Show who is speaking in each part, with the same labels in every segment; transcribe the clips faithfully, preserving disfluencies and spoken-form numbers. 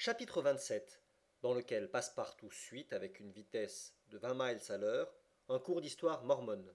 Speaker 1: Chapitre vingt-sept, dans lequel Passepartout suit, avec une vitesse de vingt miles à l'heure, un cours d'histoire mormone.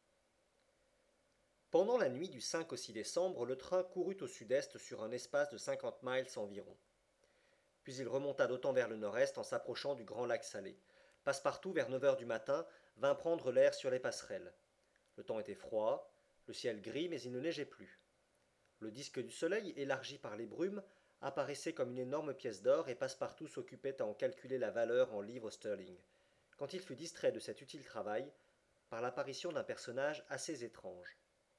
Speaker 1: Pendant la nuit du cinq au six décembre, le train courut au sud-est sur un espace de cinquante miles environ. Puis il remonta d'autant vers le nord-est en s'approchant du grand lac Salé. Passepartout, vers neuf heures du matin, vint prendre l'air sur les passerelles. Le temps était froid, le ciel gris, mais il ne neigeait plus. Le disque du soleil, élargi par les brumes, apparaissait comme une énorme pièce d'or et Passepartout s'occupait à en calculer la valeur en livres sterling, quand il fut distrait de cet utile travail par l'apparition d'un personnage assez étrange.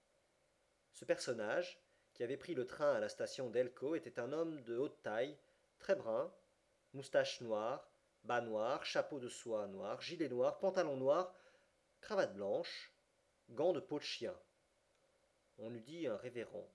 Speaker 1: Ce personnage, qui avait pris le train à la station d'Elko, était un homme de haute taille, très brun, moustache noire, bas noirs, chapeau de soie noir, gilet noir, pantalon noir, cravate blanche, gants de peau de chien. On eût dit un révérend.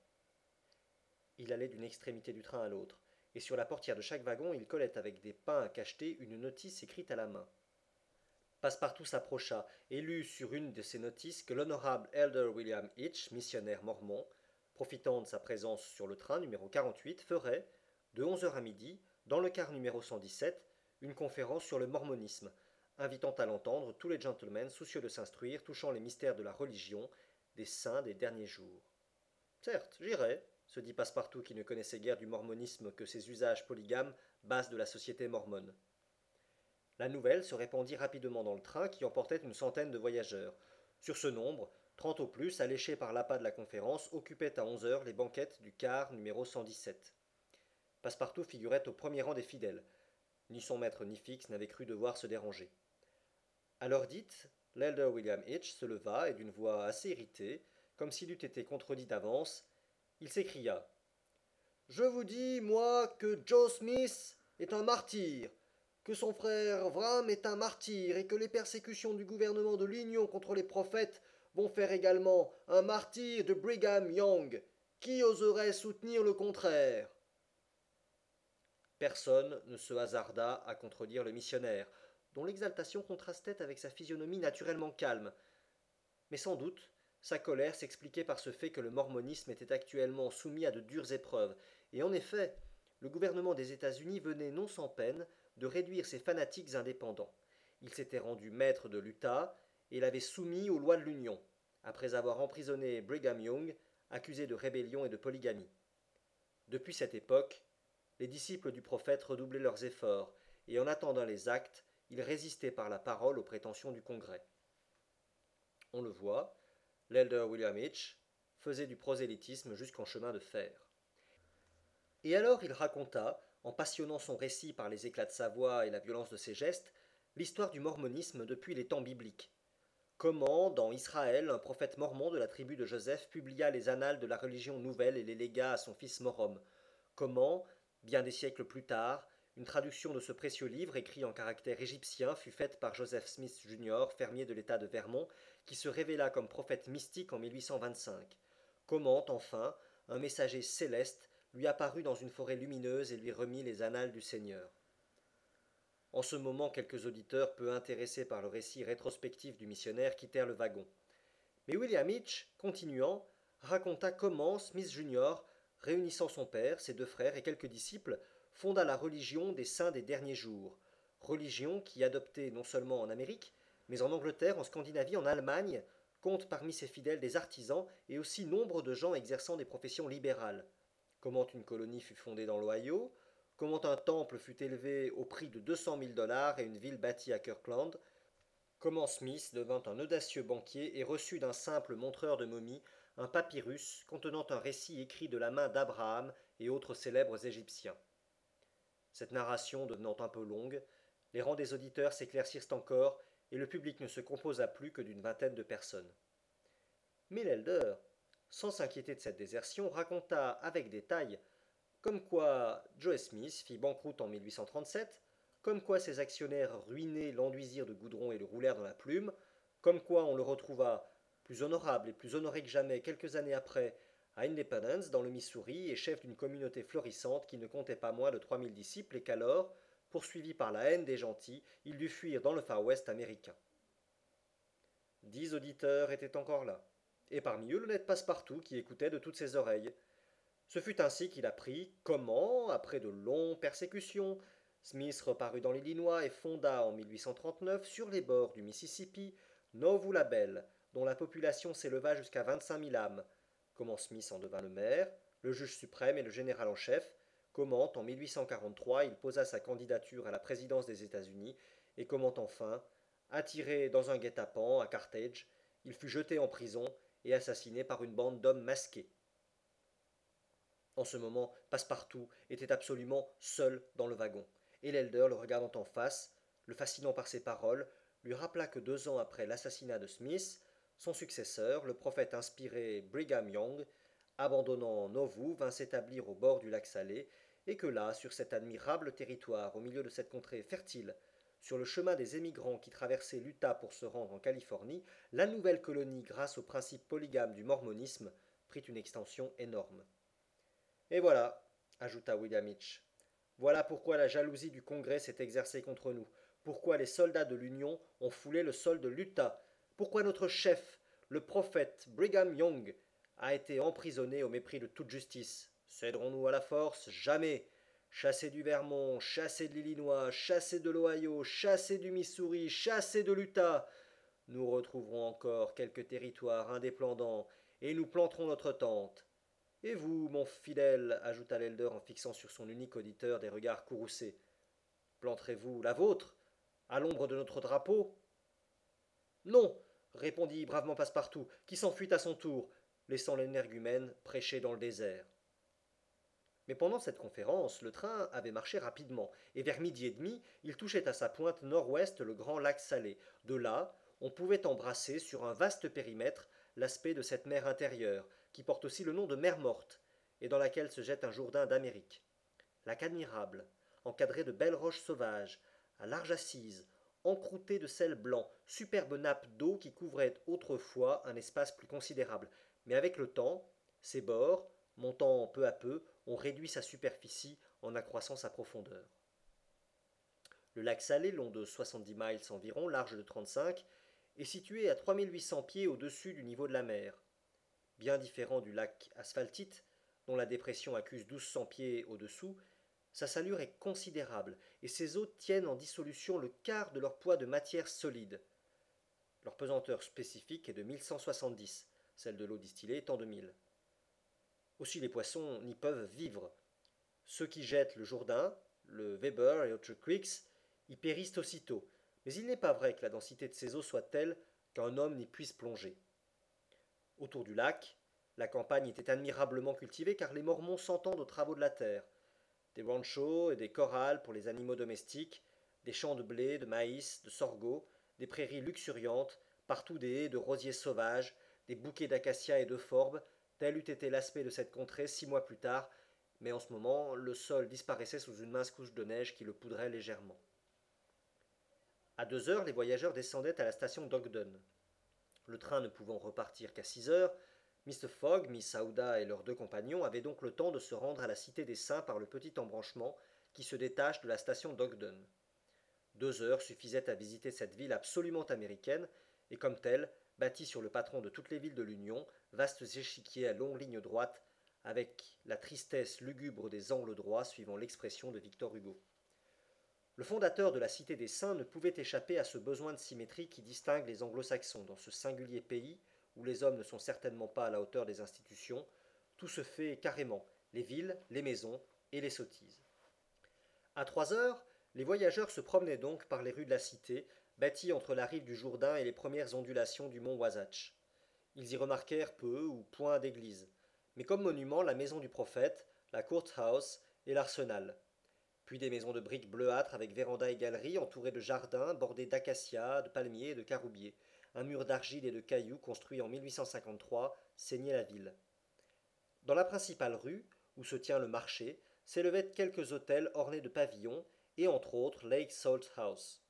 Speaker 1: Il allait d'une extrémité du train à l'autre, et sur la portière de chaque wagon il collait avec des pains à cacheter une notice écrite à la main. Passepartout s'approcha et lut sur une de ces notices que l'honorable Elder William Hitch, missionnaire mormon, profitant de sa présence sur le train numéro quarante-huit, ferait, de onze heures à midi, dans le car numéro cent dix-sept, une conférence sur le mormonisme, invitant à l'entendre tous les gentlemen soucieux de s'instruire touchant les mystères de la religion, des saints des derniers jours. Certes, j'irai, se dit Passepartout qui ne connaissait guère du mormonisme que ses usages polygames, base de la société mormone. La nouvelle se répandit rapidement dans le train qui emportait une centaine de voyageurs. Sur ce nombre, trente au plus, alléchés par l'appât de la conférence, occupaient à onze heures les banquettes du car numéro cent dix-sept. Passepartout figurait au premier rang des fidèles. Ni son maître ni Fix n'avaient cru devoir se déranger. À l'heure dite, l'elder William Hitch se leva et d'une voix assez irritée, comme s'il eût été contredit d'avance, il s'écria: Je vous dis, moi, que Joe Smith est un martyr, que son frère Vram est un martyr, et que les persécutions du gouvernement de l'Union contre les prophètes vont faire également un martyr de Brigham Young. Qui oserait soutenir le contraire? Personne ne se hasarda à contredire le missionnaire, dont l'exaltation contrastait avec sa physionomie naturellement calme. Mais sans doute, sa colère s'expliquait par ce fait que le mormonisme était actuellement soumis à de dures épreuves, et en effet, le gouvernement des États-Unis venait non sans peine de réduire ses fanatiques indépendants. Il s'était rendu maître de l'Utah et l'avait soumis aux lois de l'Union, après avoir emprisonné Brigham Young, accusé de rébellion et de polygamie. Depuis cette époque, les disciples du prophète redoublaient leurs efforts, et en attendant les actes, ils résistaient par la parole aux prétentions du Congrès. On le voit, l'elder William Hitch faisait du prosélytisme jusqu'en chemin de fer. Et alors il raconta, en passionnant son récit par les éclats de sa voix et la violence de ses gestes, l'histoire du mormonisme depuis les temps bibliques. Comment, dans Israël, un prophète mormon de la tribu de Joseph publia les annales de la religion nouvelle et les légua à son fils Morom. Comment, bien des siècles plus tard, une traduction de ce précieux livre, écrit en caractère égyptien, fut faite par Joseph Smith junior, fermier de l'État de Vermont, qui se révéla comme prophète mystique en mille huit cent vingt-cinq. Comment, enfin, un messager céleste lui apparut dans une forêt lumineuse et lui remit les annales du Seigneur. En ce moment, quelques auditeurs peu intéressés par le récit rétrospectif du missionnaire quittèrent le wagon. Mais William Hitch, continuant, raconta comment Smith junior, réunissant son père, ses deux frères et quelques disciples, fonda la religion des saints des derniers jours, religion qui, adoptée non seulement en Amérique, mais en Angleterre, en Scandinavie, en Allemagne, compte parmi ses fidèles des artisans et aussi nombre de gens exerçant des professions libérales. Comment une colonie fut fondée dans l'Ohio, comment un temple fut élevé au prix de deux cent mille dollars et une ville bâtie à Kirkland, comment Smith devint un audacieux banquier et reçut d'un simple montreur de momies un papyrus contenant un récit écrit de la main d'Abraham et autres célèbres Égyptiens. Cette narration devenant un peu longue, les rangs des auditeurs s'éclaircirent encore et le public ne se composa plus que d'une vingtaine de personnes. Mais l'elder, sans s'inquiéter de cette désertion, raconta avec détail comme quoi Joe Smith fit banqueroute en mille huit cent trente-sept, comme quoi ses actionnaires ruinés l'enduisirent de goudron et le roulèrent dans la plume, comme quoi on le retrouva plus honorable et plus honoré que jamais quelques années après à Independence dans le Missouri et chef d'une communauté florissante qui ne comptait pas moins de trois mille disciples et qu'alors, poursuivi par la haine des gentils, il dut fuir dans le Far West américain. Dix auditeurs étaient encore là, et parmi eux le net Passepartout qui écoutait de toutes ses oreilles. Ce fut ainsi qu'il apprit comment, après de longues persécutions, Smith reparut dans l'Illinois et fonda en mille huit cent trente-neuf, sur les bords du Mississippi, Nauvoo la Belle, dont la population s'éleva jusqu'à vingt-cinq mille âmes. Comment Smith en devint le maire, le juge suprême et le général en chef. Comment, en mille huit cent quarante-trois, il posa sa candidature à la présidence des États-Unis. Et comment enfin, attiré dans un guet-apens à Carthage, il fut jeté en prison et assassiné par une bande d'hommes masqués. En ce moment, Passepartout était absolument seul dans le wagon, et l'Elder, le regardant en face, le fascinant par ses paroles, lui rappela que deux ans après l'assassinat de Smith, son successeur, le prophète inspiré Brigham Young, abandonnant Nauvoo, vint s'établir au bord du lac Salé, et que là, sur cet admirable territoire, au milieu de cette contrée fertile, sur le chemin des émigrants qui traversaient l'Utah pour se rendre en Californie, la nouvelle colonie, grâce au principe polygame du mormonisme, prit une extension énorme. Et voilà, ajouta William Hitch, voilà pourquoi la jalousie du Congrès s'est exercée contre nous, pourquoi les soldats de l'Union ont foulé le sol de l'Utah, pourquoi notre chef, le prophète Brigham Young, a été emprisonné au mépris de toute justice. Céderons-nous à la force? Jamais. Chassés du Vermont, chassés de l'Illinois, chassés de l'Ohio, chassés du Missouri, chassés de l'Utah, nous retrouverons encore quelques territoires indépendants, et nous planterons notre tente. Et vous, mon fidèle, ajouta l'Elder en fixant sur son unique auditeur des regards courroucés, planterez-vous la vôtre, à l'ombre de notre drapeau? Non, répondit bravement Passepartout, qui s'enfuit à son tour, laissant l'énergumène prêcher dans le désert. Mais pendant cette conférence, le train avait marché rapidement, et vers midi et demi, il touchait à sa pointe nord-ouest le grand lac Salé. De là, on pouvait embrasser sur un vaste périmètre l'aspect de cette mer intérieure, qui porte aussi le nom de mer morte, et dans laquelle se jette un Jourdain d'Amérique. Lac admirable, encadré de belles roches sauvages, à large assise, encroûté de sel blanc, superbe nappe d'eau qui couvrait autrefois un espace plus considérable. Mais avec le temps, ses bords, montant peu à peu, ont réduit sa superficie en accroissant sa profondeur. Le lac Salé, long de soixante-dix miles environ, large de trente-cinq, est situé à trois mille huit cents pieds au-dessus du niveau de la mer. Bien différent du lac Asphaltite, dont la dépression accuse douze cents pieds au-dessous, sa salure est considérable et ses eaux tiennent en dissolution le quart de leur poids de matière solide. Leur pesanteur spécifique est de mille cent soixante-dix, celle de l'eau distillée étant de mille. Aussi les poissons n'y peuvent vivre. Ceux qui jettent le Jourdain, le Weber et autres creeks, y périssent aussitôt, mais il n'est pas vrai que la densité de ces eaux soit telle qu'un homme n'y puisse plonger. Autour du lac, la campagne était admirablement cultivée car les Mormons s'entendent aux travaux de la terre. Des ranchos et des corrals pour les animaux domestiques, des champs de blé, de maïs, de sorgho, des prairies luxuriantes, partout des haies de rosiers sauvages, des bouquets d'acacias et de forbes, tel eût été l'aspect de cette contrée six mois plus tard, mais en ce moment le sol disparaissait sous une mince couche de neige qui le poudrait légèrement. À deux heures, les voyageurs descendaient à la station d'Ogden. Le train ne pouvant repartir qu'à six heures, Mr Fogg, Miss Aouda et leurs deux compagnons avaient donc le temps de se rendre à la Cité des Saints par le petit embranchement qui se détache de la station d'Ogden. Deux heures suffisaient à visiter cette ville absolument américaine, et comme telle, bâtie sur le patron de toutes les villes de l'Union, vastes échiquiers à longues lignes droites, avec la tristesse lugubre des angles droits suivant l'expression de Victor Hugo. Le fondateur de la Cité des Saints ne pouvait échapper à ce besoin de symétrie qui distingue les anglo-saxons dans ce singulier pays où les hommes ne sont certainement pas à la hauteur des institutions, tout se fait carrément, les villes, les maisons et les sottises. À trois heures, les voyageurs se promenaient donc par les rues de la cité, bâties entre la rive du Jourdain et les premières ondulations du mont Wasatch. Ils y remarquèrent peu ou point d'église, mais comme monument la maison du prophète, la courthouse et l'arsenal. Puis des maisons de briques bleuâtres avec véranda et galeries entourées de jardins bordés d'acacias, de palmiers et de caroubiers. Un mur d'argile et de cailloux construit en mille huit cent cinquante-trois ceignait la ville. Dans la principale rue, où se tient le marché, s'élevaient quelques hôtels ornés de pavillons et entre autres Lake Salt House.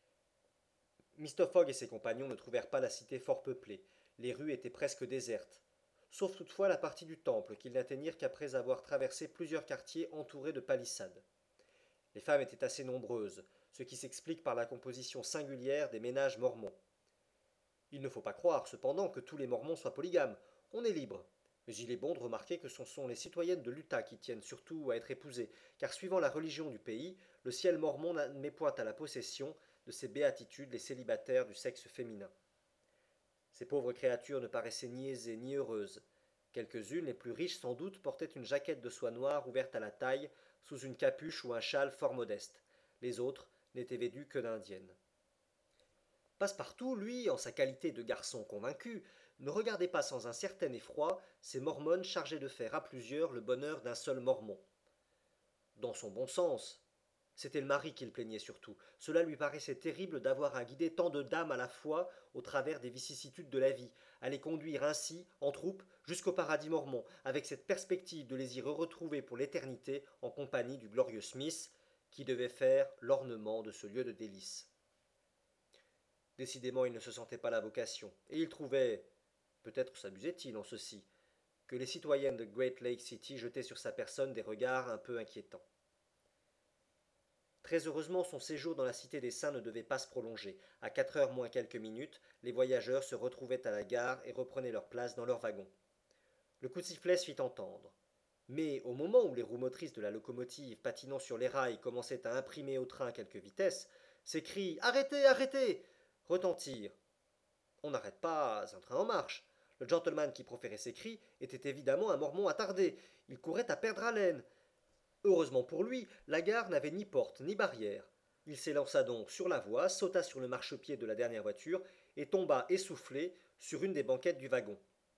Speaker 1: Mr Fogg et ses compagnons ne trouvèrent pas la cité fort peuplée. Les rues étaient presque désertes, sauf toutefois la partie du temple qu'ils n'atteignirent qu'après avoir traversé plusieurs quartiers entourés de palissades. Les femmes étaient assez nombreuses, ce qui s'explique par la composition singulière des ménages mormons. Il ne faut pas croire, cependant, que tous les mormons soient polygames. On est libre. Mais il est bon de remarquer que ce sont les citoyennes de l'Utah qui tiennent surtout à être épousées, car suivant la religion du pays, le ciel mormon n'admet point à la possession de ces béatitudes les célibataires du sexe féminin. Ces pauvres créatures ne paraissaient ni aisées ni heureuses. Quelques-unes, les plus riches sans doute, portaient une jaquette de soie noire ouverte à la taille, sous une capuche ou un châle fort modeste. Les autres n'étaient vêtues que d'indiennes. Passepartout, lui, en sa qualité de garçon convaincu, ne regardait pas sans un certain effroi ces mormones chargées de faire à plusieurs le bonheur d'un seul mormon. Dans son bon sens, c'était le mari qu'il plaignait surtout. Cela lui paraissait terrible d'avoir à guider tant de dames à la fois au travers des vicissitudes de la vie, à les conduire ainsi, en troupe, jusqu'au paradis mormon, avec cette perspective de les y retrouver pour l'éternité en compagnie du glorieux Smith, qui devait faire l'ornement de ce lieu de délices. Décidément, il ne se sentait pas la vocation, et il trouvait, peut-être s'abusait-il en ceci, que les citoyennes de Great Lake City jetaient sur sa personne des regards un peu inquiétants. Très heureusement, son séjour dans la Cité des Saints ne devait pas se prolonger. À quatre heures moins quelques minutes, les voyageurs se retrouvaient à la gare et reprenaient leur place dans leur wagon. Le coup de sifflet se fit entendre. Mais au moment où les roues motrices de la locomotive patinant sur les rails commençaient à imprimer au train quelques vitesses, ces cris « Arrêtez, arrêtez !» retentirent. On n'arrête pas un train en marche. Le gentleman qui proférait ces cris était évidemment un mormon attardé. Il courait à perdre haleine. Heureusement pour lui, la gare n'avait ni porte ni barrière. Il s'élança donc sur la voie, sauta sur le marchepied de la dernière voiture et tomba essoufflé sur une des banquettes du wagon.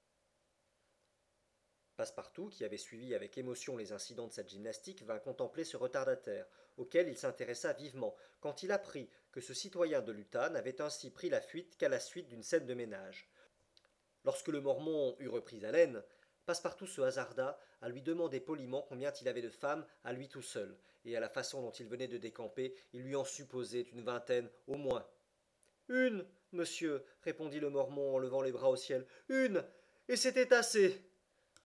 Speaker 1: Passepartout, qui avait suivi avec émotion les incidents de cette gymnastique, vint contempler ce retardataire, auquel il s'intéressa vivement, quand il apprit que ce citoyen de l'Utah n'avait ainsi pris la fuite qu'à la suite d'une scène de ménage. Lorsque le mormon eut repris haleine, Passepartout se hasarda à lui demander poliment combien il avait de femmes à lui tout seul, et à la façon dont il venait de décamper, il lui en supposait une vingtaine au moins. Une, monsieur, répondit le mormon en levant les bras au ciel. Une, et c'était assez.